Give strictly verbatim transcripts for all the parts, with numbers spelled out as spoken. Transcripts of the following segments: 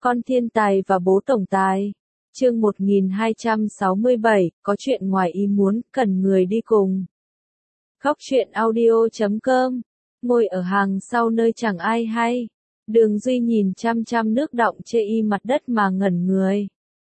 Con thiên tài và bố tổng tài. Chương một nghìn hai trăm sáu mươi bảy, có chuyện ngoài ý muốn, cần người đi cùng. Khóc chuyện audio chấm com. Ngồi ở hàng sau nơi chẳng ai hay. Đường Duy nhìn chăm chăm nước đọng chê y mặt đất mà ngẩn người.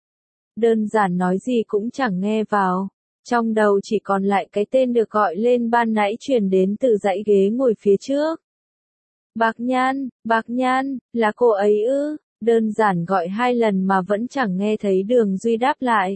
Đơn giản nói gì cũng chẳng nghe vào. Trong đầu chỉ còn lại cái tên được gọi lên ban nãy truyền đến từ dãy ghế ngồi phía trước. Bạc Nhan, Bạc Nhan, là cô ấy ư? Đơn giản gọi hai lần mà vẫn chẳng nghe thấy Đường Duy đáp lại.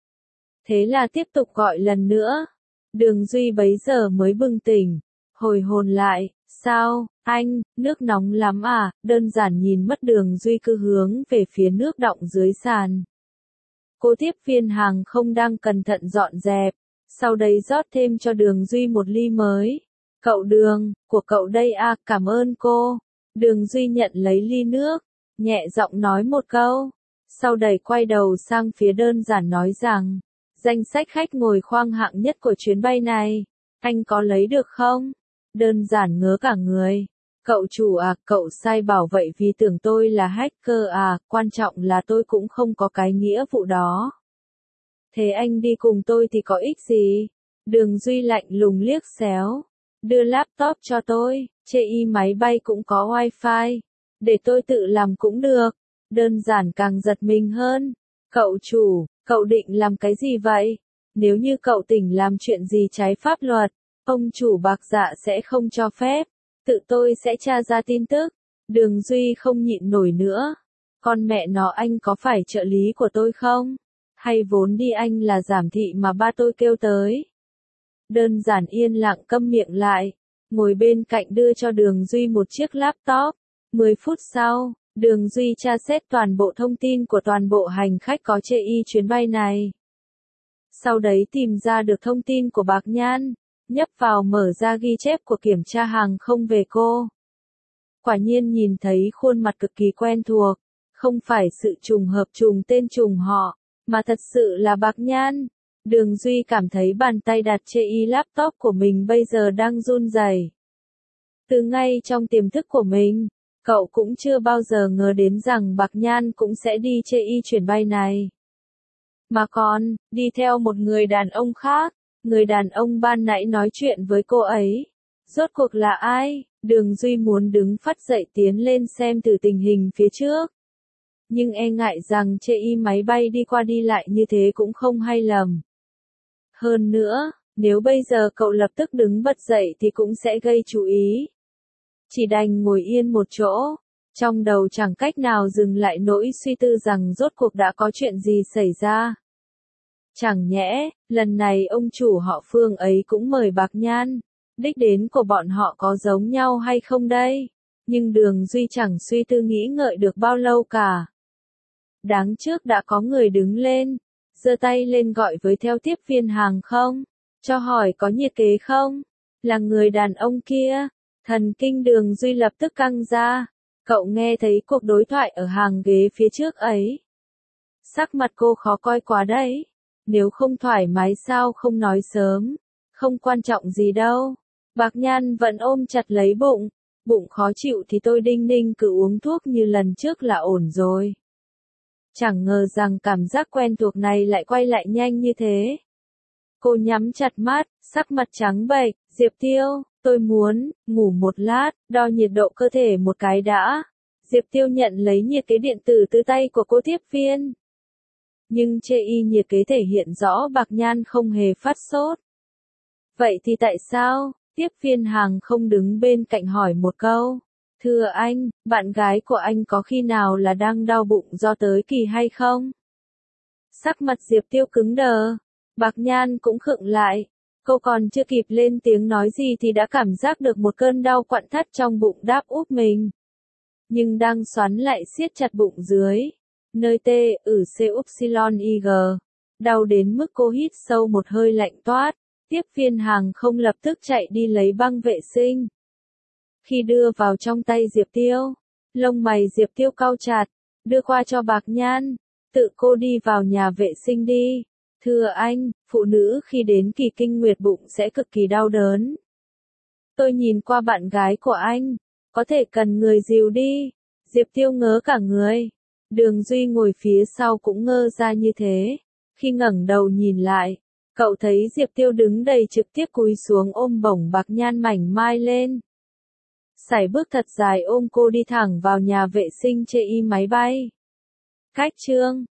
Thế là tiếp tục gọi lần nữa. Đường Duy bấy giờ mới bừng tỉnh, hồi hồn lại. Sao, anh, nước nóng lắm à? Đơn giản nhìn mất Đường Duy cứ hướng về phía nước đọng dưới sàn. Cô tiếp viên hàng không đang cẩn thận dọn dẹp, sau đấy rót thêm cho Đường Duy một ly mới. Cậu Đường, của cậu đây à, cảm ơn cô. Đường Duy nhận lấy ly nước, nhẹ giọng nói một câu, sau đấy quay đầu sang phía đơn giản nói rằng, danh sách khách ngồi khoang hạng nhất của chuyến bay này, anh có lấy được không? Đơn giản ngớ cả người. Cậu chủ à, cậu sai bảo vậy vì tưởng tôi là hacker à, quan trọng là tôi cũng không có cái nghĩa vụ đó. Thế anh đi cùng tôi thì có ích gì? Đường Duy lạnh lùng liếc xéo. Đưa laptop cho tôi, chê y máy bay cũng có wifi. Để tôi tự làm cũng được. Đơn giản càng giật mình hơn. Cậu chủ, cậu định làm cái gì vậy? Nếu như cậu tỉnh làm chuyện gì trái pháp luật, ông chủ Bạc Dạ sẽ không cho phép. Tự tôi sẽ tra ra tin tức. Đường Duy không nhịn nổi nữa. Con mẹ nó, anh có phải trợ lý của tôi không? Hay vốn đi anh là giảm thị mà ba tôi kêu tới? Đơn giản yên lặng câm miệng lại. Ngồi bên cạnh đưa cho Đường Duy một chiếc laptop. mười phút sau, Đường Duy tra xét toàn bộ thông tin của toàn bộ hành khách có chê y chuyến bay này. Sau đấy tìm ra được thông tin của Bạc Nhan, nhấp vào mở ra ghi chép của kiểm tra hàng không về cô. Quả nhiên nhìn thấy khuôn mặt cực kỳ quen thuộc, không phải sự trùng hợp trùng tên trùng họ, mà thật sự là Bạc Nhan. Đường Duy cảm thấy bàn tay đặt chê y laptop của mình bây giờ đang run rẩy. Từ ngay trong tiềm thức của mình, cậu cũng chưa bao giờ ngờ đến rằng Bạc Nhan cũng sẽ đi chê y chuyến bay này. Mà còn, đi theo một người đàn ông khác, người đàn ông ban nãy nói chuyện với cô ấy. Rốt cuộc là ai? Đường Duy muốn đứng phắt dậy tiến lên xem từ tình hình phía trước. Nhưng e ngại rằng chê y máy bay đi qua đi lại như thế cũng không hay lầm. Hơn nữa, nếu bây giờ cậu lập tức đứng bật dậy thì cũng sẽ gây chú ý. Chỉ đành ngồi yên một chỗ, trong đầu chẳng cách nào dừng lại nỗi suy tư rằng rốt cuộc đã có chuyện gì xảy ra. Chẳng nhẽ, lần này ông chủ họ Phương ấy cũng mời Bạc Nhan, đích đến của bọn họ có giống nhau hay không đây? Nhưng Đường Duy chẳng suy tư nghĩ ngợi được bao lâu cả. Đáng trước đã có người đứng lên, giơ tay lên gọi với theo tiếp viên hàng không, cho hỏi có nhiệt kế không? Là người đàn ông kia. Thần kinh Đường Duy lập tức căng ra. Cậu nghe thấy cuộc đối thoại ở hàng ghế phía trước ấy. Sắc mặt cô khó coi quá đấy. Nếu không thoải mái sao không nói sớm. Không quan trọng gì đâu. Bạc Nhan vẫn ôm chặt lấy bụng. Bụng khó chịu thì tôi đinh ninh cứ uống thuốc như lần trước là ổn rồi. Chẳng ngờ rằng cảm giác quen thuộc này lại quay lại nhanh như thế. Cô nhắm chặt mắt, sắc mặt trắng bệch. Diệp Tiêu, tôi muốn ngủ một lát, đo nhiệt độ cơ thể một cái đã. Diệp Tiêu nhận lấy nhiệt kế điện tử từ tay của cô tiếp viên. Nhưng chê y nhiệt kế thể hiện rõ Bạc Nhan không hề phát sốt. Vậy thì tại sao? Tiếp viên hàng không đứng bên cạnh hỏi một câu. Thưa anh, bạn gái của anh có khi nào là đang đau bụng do tới kỳ hay không? Sắc mặt Diệp Tiêu cứng đờ. Bạc Nhan cũng khựng lại. Cô còn chưa kịp lên tiếng nói gì thì đã cảm giác được một cơn đau quặn thắt trong bụng đáp úp mình. Nhưng đang xoắn lại siết chặt bụng dưới. Nơi T, ử C upsilon I G. Đau đến mức cô hít sâu một hơi lạnh toát. Tiếp viên hàng không lập tức chạy đi lấy băng vệ sinh. Khi đưa vào trong tay Diệp Tiêu, lông mày Diệp Tiêu cau chặt, đưa qua cho Bạc Nhan. Tự cô đi vào nhà vệ sinh đi. Thưa anh, phụ nữ khi đến kỳ kinh nguyệt bụng sẽ cực kỳ đau đớn. Tôi nhìn qua bạn gái của anh, có thể cần người dìu đi. Diệp Tiêu ngớ cả người. Đường Duy ngồi phía sau cũng ngơ ra như thế. Khi ngẩng đầu nhìn lại, cậu thấy Diệp Tiêu đứng đầy trực tiếp cúi xuống ôm bổng bạc nhan mảnh mai lên. Sải bước thật dài ôm cô đi thẳng vào nhà vệ sinh chê y máy bay. Cách chương